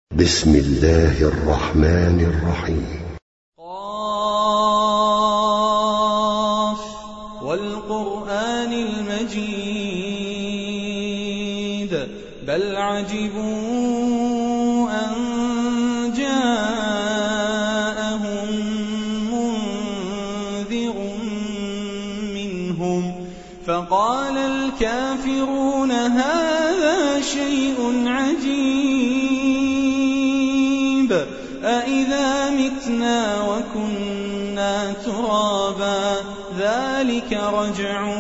بسم الله الرحمن الرحيم. قاف والقرآن المجيد بل عجبوا أن جاءهم منذر منهم فقال الكافرون هذا شيء عجيب أإذا متنا وكنا ترابا ذلك رجع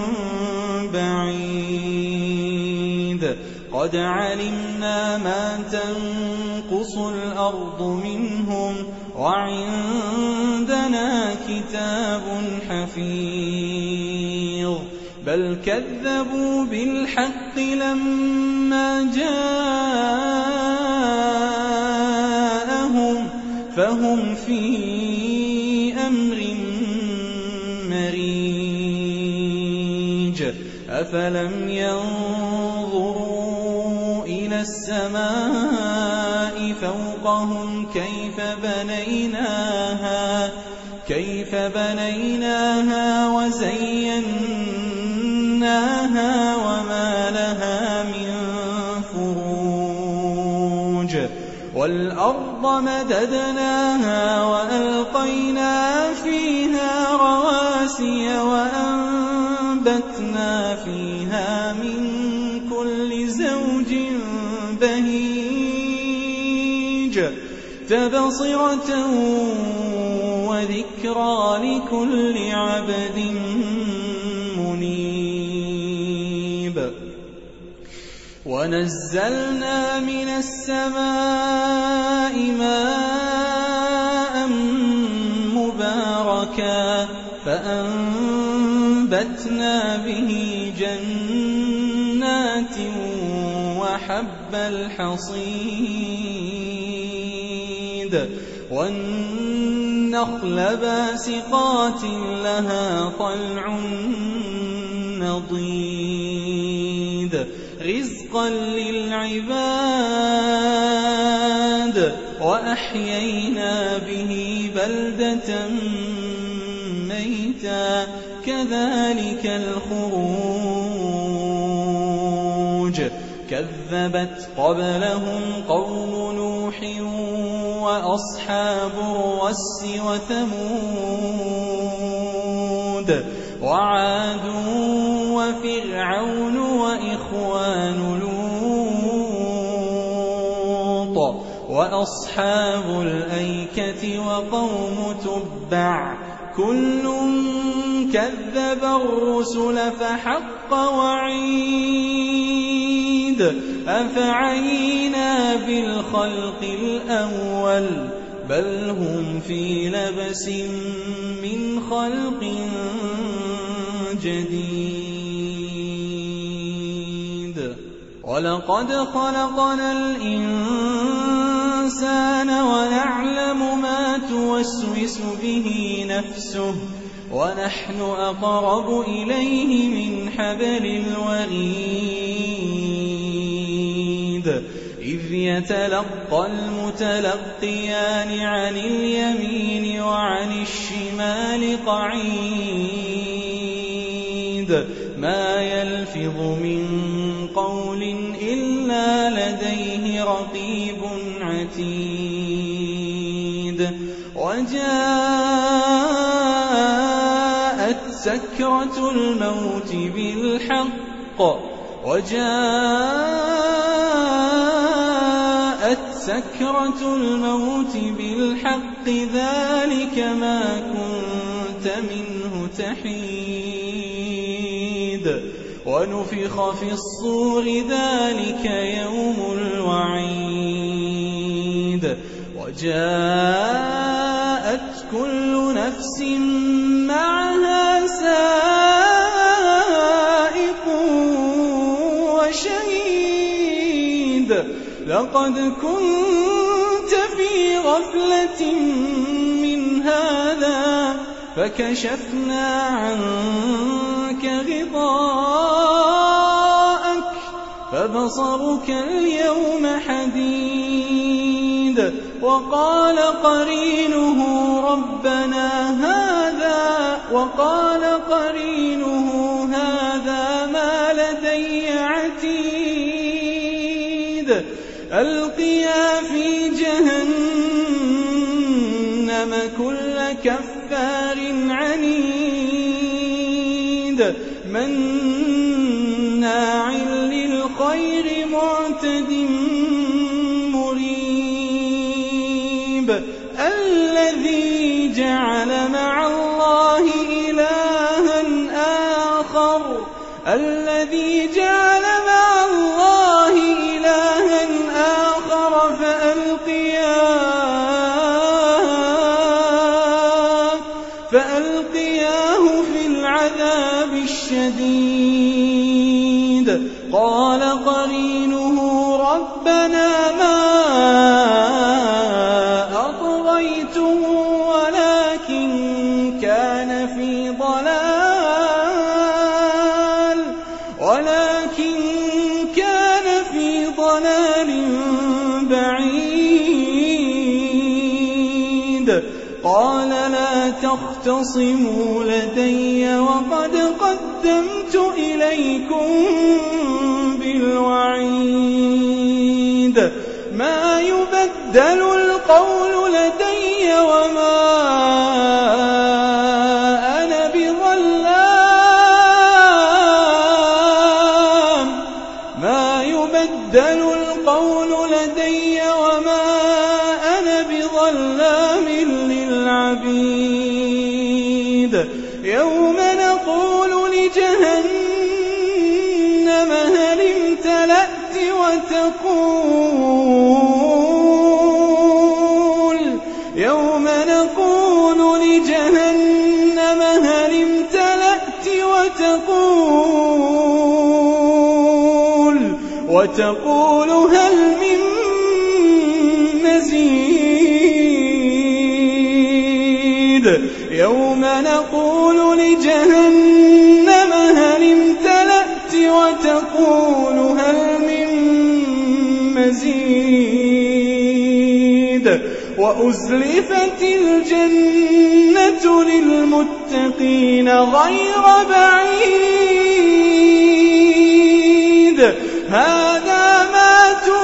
بعيد قد علمنا ما تنقص الأرض منهم وعندنا كتاب حفيظ بل كذبوا بالحق لما جاءهم فهم في أمر مريج أفلم ينظروا إلى السماء فوقهم كيف بنيناها وزيناها وما لها من فروج والأرض مددناها وألقينا فيها رواسي وأنبتنا فيها من كل زوج بهيج تبصرة وذكرى لكل عبد منيب ونزلنا من السماء ماء مباركا فأنبتنا به جنات وحب الحصيد والنخل باسقات لها طلع نضيد رزقا للعباد وأحيينا به بلدة ميتا كذلك الخروج كذبت قبلهم قوم نوح وأصحاب الرس وثمود وعاد وفرعون وإخوان لوط وأصحاب الأيكة وقوم تبع كل كذب الرسل فحق وعيد أفعينا بالخلق الأول بل هم في لبس من خلق جديد ولقد خلقنا الإنسان ونعلم ما توسوس به نفسه ونحن أقرب إليه من حبل الوريد إذ يتلقى المتلقيان عن اليمين وعن الشمال قعيد ما يلفظ من قول إلا لديه رقيب عتيد وجاءت سكرة الموت بالحق ذلك ما كنت منه تحيد ونفخ في الصور ذلك يوم الوعيد وجاءت كل نفس معها سائق وشهيد لقد كنت في غفلة من هذا فكشفنا عنك غطاءك فبصرك اليوم حديد وقال قرينه هذا ما لدي عتيد ألقيا في جهنم كل كفار عنيد مناع للخير معتد مريب الذي جعل مع الله إلها آخر فألقياه في العذاب الشديد قال قرينه ربنا ما أطغيته ولكن كان في ضلال بعيد قال لا تختصموا لدي وقد قدمت إليكم بالوعيد ما يبدل القول لدي وما أنا بظلام للعبيد يوم نقول لجهنم هل امتلأت وتقول هل من مزيد يوم نقول لجهنم هل امتلأت وتقول هل من مزيد وأزلفت الجنة للمتقين غير بعيد هذا ما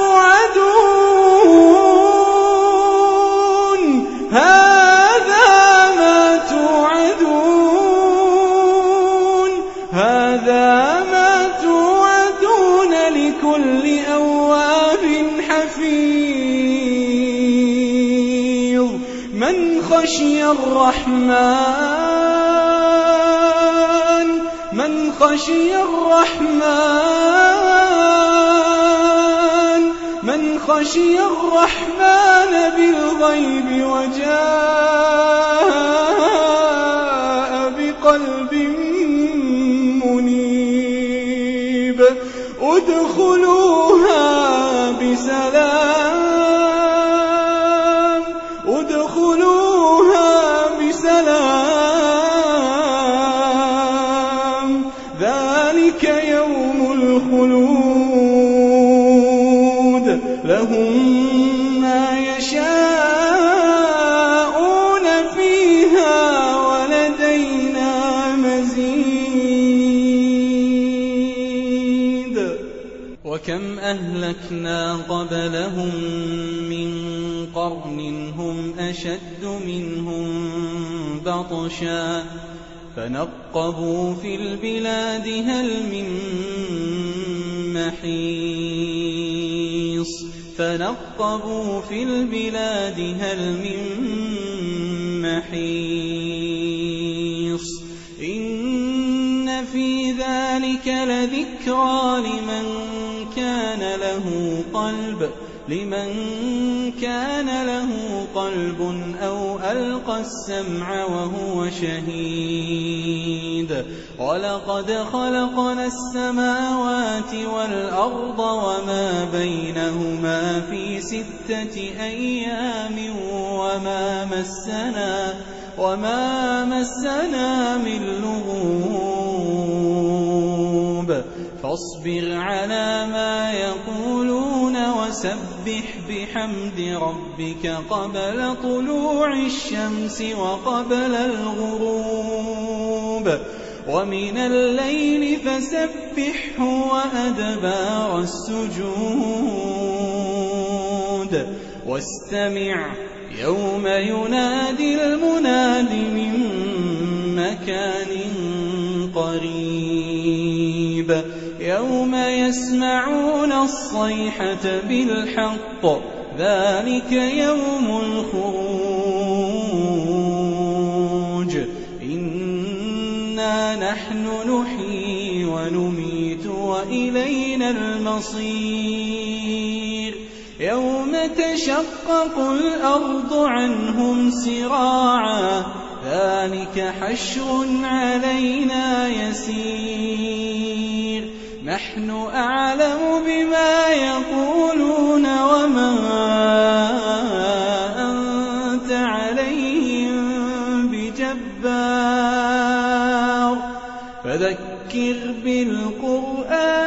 توعدون لكل أواب حفيظ من خشي الرحمن بالغيب وجاء بقلب منيب ادخلوها بسلام ذلك يوم الخلود لهم ما يشاءون فيها ولدينا مزيد وكم أهلكنا قبلهم من قرن هم أشد منهم بطشا فنقبوا في البلاد هل من محيص إن في ذلك لذكرى لمن كان له قلب أو ألقى السمع وهو شهيد ولقد خلقنا السماوات والأرض وما بينهما في 6 أيام وما مسنا من لغوب فاصبر على ما يقولون وسبح بحمد ربك قبل طلوع الشمس وقبل الغروب ومن الليل فسبحه وأدبار السجود واستمع يوم ينادي المناد من مكان قريب يوم يسمعون الصيحة بالحق ذلك يوم الخروج إنا نحن نحيي ونميت وإلينا المصير يوم تشقق الأرض عنهم سراعا ذلك حشر علينا يسير نحن أعلم بما يقولون وما أنت عليهم بجبار فذكر بالقرآن